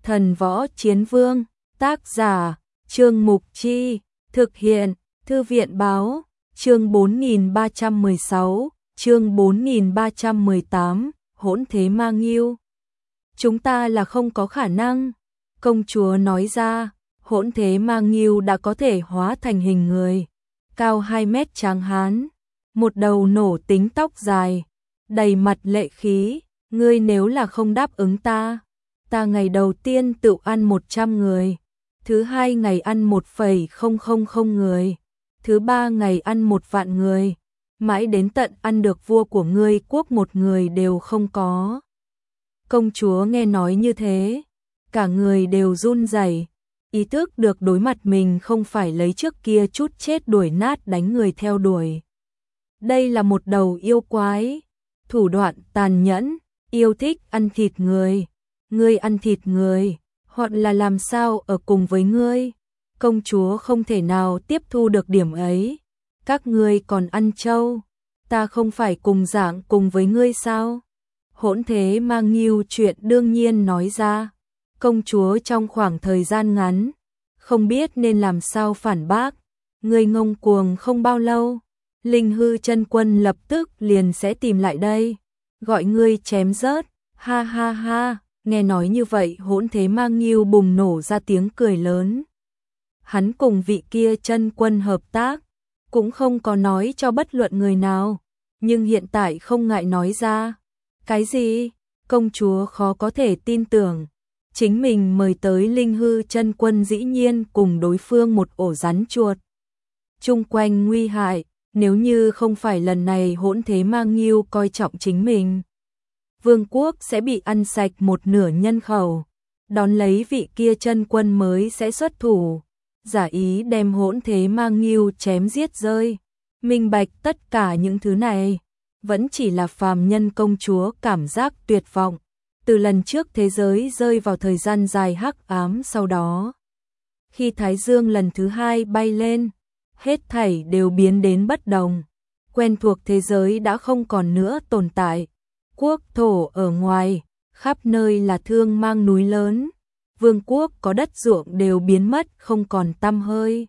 Thần Võ Chiến Vương, tác giả, Trương Mục Chi, thực hiện, Thư viện Báo, chương 4316, chương 4318, hỗn thế ma nghiêu. Chúng ta là không có khả năng, công chúa nói ra, hỗn thế ma nghiêu đã có thể hóa thành hình người, cao 2 mét tráng hán, một đầu nổ tính tóc dài, đầy mặt lệ khí, ngươi nếu là không đáp ứng ta ngày đầu tiên tự ăn 100 người, thứ hai ngày ăn 1,000 người, thứ ba ngày ăn 1.000.000 người, mãi đến tận ăn được vua của ngươi quốc một người đều không có. Công chúa nghe nói như thế, cả người đều run rẩy, ý thức được đối mặt mình không phải lấy trước kia chút chết đuổi nát đánh người theo đuổi. Đây là một đầu yêu quái, thủ đoạn tàn nhẫn, yêu thích ăn thịt người. Ngươi ăn thịt người, hoặc là làm sao ở cùng với ngươi. Công chúa không thể nào tiếp thu được điểm ấy. Các ngươi còn ăn trâu, ta không phải cùng dạng cùng với ngươi sao? Hỗn thế ma nghiêu chuyện đương nhiên nói ra. Công chúa trong khoảng thời gian ngắn, không biết nên làm sao phản bác. Ngươi ngông cuồng không bao lâu, Linh Hư Chân Quân lập tức liền sẽ tìm lại đây, gọi ngươi chém rớt, ha ha ha. Nghe nói như vậy hỗn thế ma nghiêu bùng nổ ra tiếng cười lớn. Hắn cùng vị kia chân quân hợp tác, cũng không có nói cho bất luận người nào, nhưng hiện tại không ngại nói ra. Cái gì? Công chúa khó có thể tin tưởng. Chính mình mời tới Linh Hư Chân Quân dĩ nhiên cùng đối phương một ổ rắn chuột. Chung quanh nguy hại, nếu như không phải lần này hỗn thế ma nghiêu coi trọng chính mình, vương quốc sẽ bị ăn sạch một nửa nhân khẩu, đón lấy vị kia chân quân mới sẽ xuất thủ, giả ý đem hỗn thế ma nghiêu chém giết rơi. Minh bạch tất cả những thứ này, vẫn chỉ là phàm nhân. Công chúa cảm giác tuyệt vọng, từ lần trước thế giới rơi vào thời gian dài hắc ám sau đó. Khi Thái Dương lần thứ hai bay lên, hết thảy đều biến đến bất đồng, quen thuộc thế giới đã không còn nữa tồn tại. Quốc thổ ở ngoài, khắp nơi là thương mang núi lớn, vương quốc có đất ruộng đều biến mất không còn tăm hơi.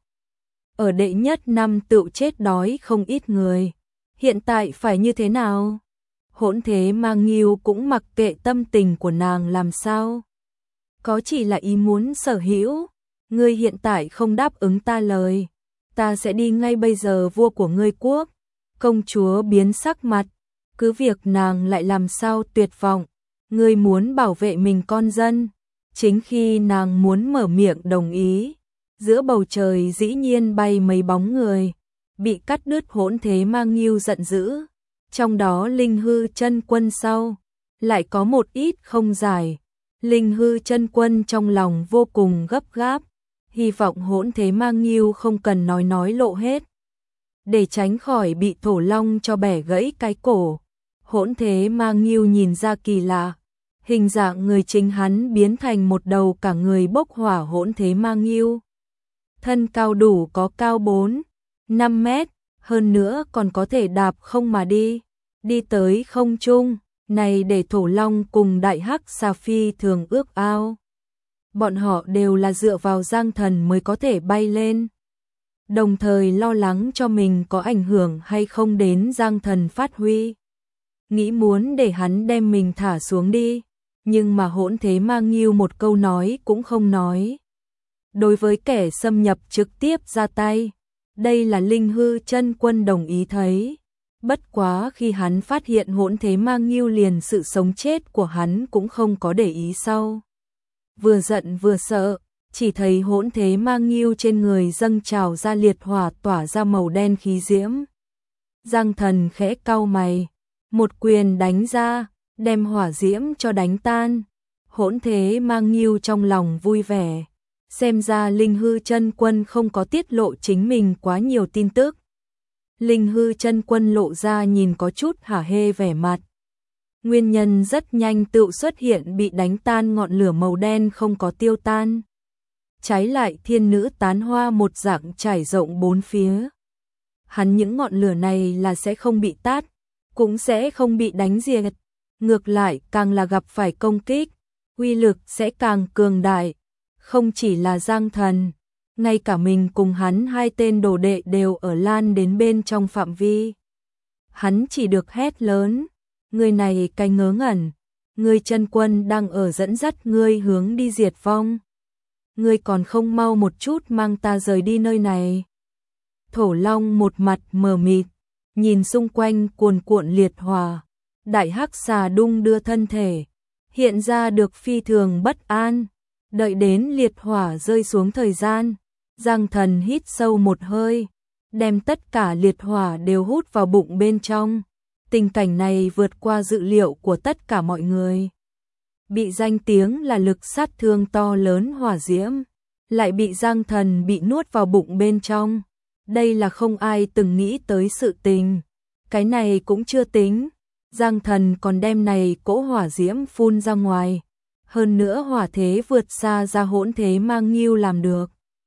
Ở đệ nhất năm tự chết đói không ít người, hiện tại phải như thế nào? Hỗn thế ma nghiêu cũng mặc kệ tâm tình của nàng làm sao. Có chỉ là ý muốn sở hữu, ngươi hiện tại không đáp ứng ta lời, ta sẽ đi ngay bây giờ vua của ngươi quốc. Công chúa biến sắc mặt. Cứ việc nàng lại làm sao tuyệt vọng, ngươi muốn bảo vệ mình con dân. Chính khi nàng muốn mở miệng đồng ý, giữa bầu trời dĩ nhiên bay mấy bóng người, bị cắt đứt. Hỗn thế ma nghiêu giận dữ, trong đó Linh Hư Chân Quân sau, lại có một ít không giải. Linh Hư Chân Quân trong lòng vô cùng gấp gáp, hy vọng hỗn thế ma nghiêu không cần nói lộ hết, để tránh khỏi bị thổ long cho bẻ gãy cái cổ. Hỗn thế ma nghiêu nhìn ra kỳ lạ, hình dạng người chính hắn biến thành một đầu cả người bốc hỏa hỗn thế ma nghiêu. Thân cao đủ có cao 4-5 mét, hơn nữa còn có thể đạp không mà đi tới không trung, này để thổ long cùng đại hắc xà phi thường ước ao. Bọn họ đều là dựa vào Giang Thần mới có thể bay lên, đồng thời lo lắng cho mình có ảnh hưởng hay không đến Giang Thần phát huy. Nghĩ muốn để hắn đem mình thả xuống đi, nhưng mà hỗn thế ma nghiêu một câu nói cũng không nói. Đối với kẻ xâm nhập trực tiếp ra tay, đây là Linh Hư Chân Quân đồng ý thấy. Bất quá khi hắn phát hiện hỗn thế ma nghiêu liền sự sống chết của hắn cũng không có để ý sau. Vừa giận vừa sợ, chỉ thấy hỗn thế ma nghiêu trên người dâng trào ra liệt hỏa tỏa ra màu đen khí diễm. Giang Thần khẽ cau mày, một quyền đánh ra, đem hỏa diễm cho đánh tan. Hỗn thế ma nghiêu trong lòng vui vẻ, xem ra Linh Hư Chân Quân không có tiết lộ chính mình quá nhiều tin tức. Linh Hư Chân Quân lộ ra nhìn có chút hả hê vẻ mặt. Nguyên nhân rất nhanh tự xuất hiện, bị đánh tan ngọn lửa màu đen không có tiêu tan. Trái lại thiên nữ tán hoa một dạng trải rộng bốn phía. Hắn những ngọn lửa này là sẽ không bị tát, cũng sẽ không bị đánh diệt, ngược lại càng là gặp phải công kích. uy lực sẽ càng cường đại. Không chỉ là Giang Thần, ngay cả mình cùng hắn hai tên đồ đệ đều ở lan đến bên trong phạm vi. Hắn chỉ được hét lớn, người này cái ngớ ngẩn, người chân quân đang ở dẫn dắt ngươi hướng đi diệt vong. Ngươi còn không mau một chút mang ta rời đi nơi này. Thổ Long một mặt mờ mịt, nhìn xung quanh cuồn cuộn liệt hỏa, đại hắc xà đung đưa thân thể, hiện ra được phi thường bất an. Đợi đến liệt hỏa rơi xuống thời gian, Giang Thần hít sâu một hơi, đem tất cả liệt hỏa đều hút vào bụng bên trong. Tình cảnh này vượt qua dự liệu của tất cả mọi người. Bị danh tiếng là lực sát thương to lớn hỏa diễm, lại bị Giang Thần bị nuốt vào bụng bên trong. Đây là không ai từng nghĩ tới sự tình. Cái này cũng chưa tính, Giang Thần còn đem này cỗ hỏa diễm phun ra ngoài. Hơn nữa hỏa thế vượt xa ra Hỗn Thế Ma Ngưu làm được.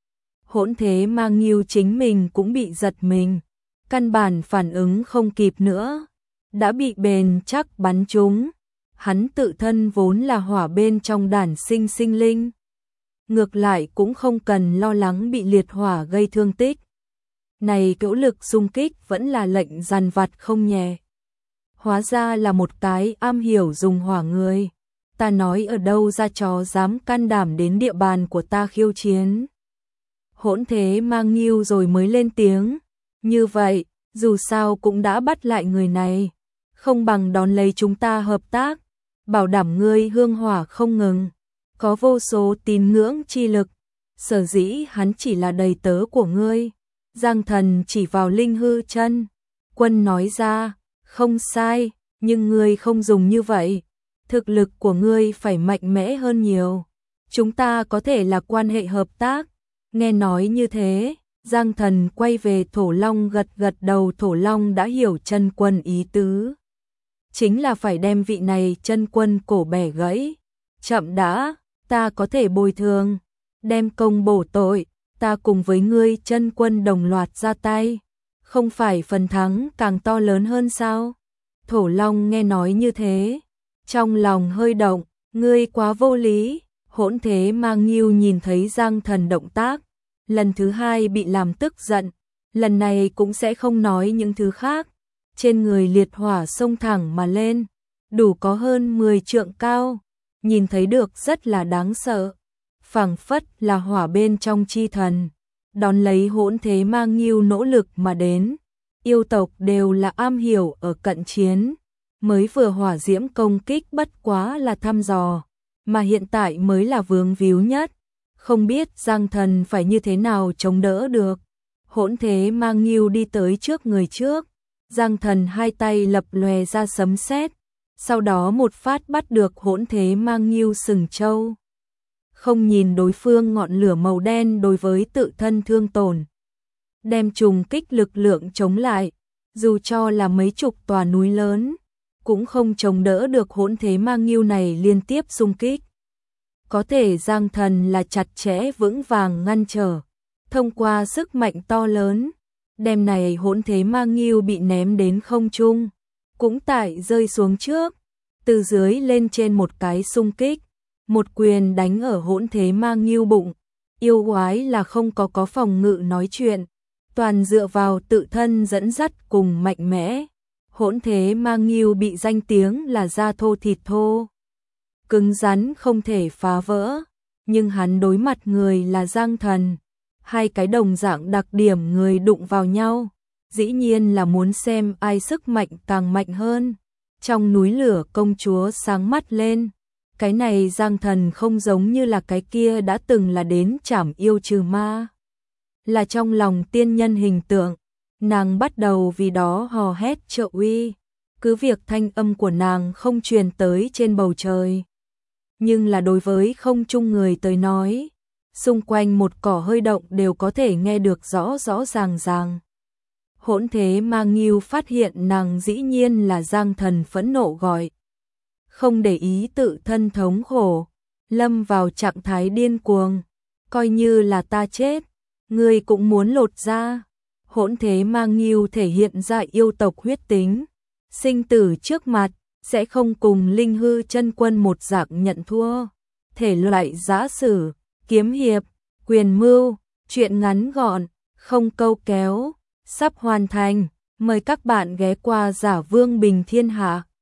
Hỗn Thế Ma Ngưu chính mình cũng bị giật mình, căn bản phản ứng không kịp nữa, đã bị bền chắc bắn trúng. Hắn tự thân vốn là hỏa bên trong đản sinh sinh linh, ngược lại cũng không cần lo lắng bị liệt hỏa gây thương tích. Này cỗ lực xung kích vẫn là lệnh dằn vặt không nhẹ. Hóa ra là một cái am hiểu dùng hỏa người. Ta nói ở đâu ra chó dám can đảm đến địa bàn của ta khiêu chiến. Hỗn Thế Ma Ngưu rồi mới lên tiếng. Như vậy, dù sao cũng đã bắt lại người này, không bằng đón lấy chúng ta hợp tác, bảo đảm ngươi hương hỏa không ngừng, có vô số tín ngưỡng chi lực. Sở dĩ hắn chỉ là đầy tớ của ngươi. Giang Thần chỉ vào Linh Hư Chân Quân nói ra, không sai, nhưng ngươi không dùng như vậy. Thực lực của ngươi phải mạnh mẽ hơn nhiều. Chúng ta có thể là quan hệ hợp tác. Nghe nói như thế, Giang Thần quay về Thổ Long gật gật đầu. Thổ Long đã hiểu chân quân ý tứ, chính là phải đem vị này chân quân cổ bẻ gãy. Chậm đã, ta có thể bồi thường, đem công bổ tội, ta cùng với ngươi chân quân đồng loạt ra tay, không phải phần thắng càng to lớn hơn sao? Thổ Long nghe nói như thế, trong lòng hơi động, ngươi quá vô lý. Hỗn Thế Ma Ngưu nhìn thấy Giang Thần động tác, lần thứ hai bị làm tức giận, lần này cũng sẽ không nói những thứ khác. Trên người liệt hỏa xông thẳng mà lên, đủ có hơn 10 trượng cao, nhìn thấy được rất là đáng sợ, phảng phất là hỏa bên trong chi thần, đón lấy Hỗn Thế Ma Ngưu nỗ lực mà đến. Yêu tộc đều là am hiểu ở cận chiến, mới vừa hỏa diễm công kích bất quá là thăm dò, mà hiện tại mới là vướng víu nhất, không biết Giang Thần phải như thế nào chống đỡ được. Hỗn Thế Ma Ngưu đi tới trước người trước, Giang Thần hai tay lập lòe ra sấm sét, sau đó một phát bắt được Hỗn Thế Ma Ngưu sừng trâu. Không nhìn đối phương ngọn lửa màu đen đối với tự thân thương tổn, đem trùng kích lực lượng chống lại, dù cho là mấy chục tòa núi lớn, cũng không chống đỡ được Hỗn Thế Ma Ngưu này liên tiếp xung kích. Có thể Giang Thần là chặt chẽ vững vàng ngăn trở, thông qua sức mạnh to lớn, đem này Hỗn Thế Ma Ngưu bị ném đến không trung, cũng tại rơi xuống trước, từ dưới lên trên một cái xung kích, một quyền đánh ở Hỗn Thế Ma Ngưu bụng. Yêu quái là không có phòng ngự nói chuyện, toàn dựa vào tự thân dẫn dắt cùng mạnh mẽ. Hỗn Thế Ma Ngưu bị danh tiếng là da thô thịt thô, cứng rắn không thể phá vỡ, nhưng hắn đối mặt người là Giang Thần, hai cái đồng dạng đặc điểm người đụng vào nhau, dĩ nhiên là muốn xem ai sức mạnh càng mạnh hơn. Trong núi lửa công chúa sáng mắt lên, cái này Giang Thần không giống như là cái kia đã từng là đến trảm yêu trừ ma, là trong lòng tiên nhân hình tượng. Nàng bắt đầu vì đó hò hét trợ uy, cứ việc thanh âm của nàng không truyền tới trên bầu trời, nhưng là đối với không trung người tới nói, xung quanh một cỏ hơi động đều có thể nghe được rõ rõ ràng ràng. Hỗn Thế Ma Ngưu phát hiện nàng dĩ nhiên là Giang Thần, phẫn nộ gọi, không để ý tự thân thống khổ, lâm vào trạng thái điên cuồng, coi như là ta chết, ngươi cũng muốn lột ra. Hỗn Thế Ma Ngưu thể hiện ra yêu tộc huyết tính, sinh tử trước mặt, sẽ không cùng Linh Hư Chân Quân một dạng nhận thua. thể loại giã sử, kiếm hiệp, quyền mưu, truyện ngắn gọn, không câu kéo, sắp hoàn thành. Mời các bạn ghé qua Giả Vương Bình Thiên Hạ.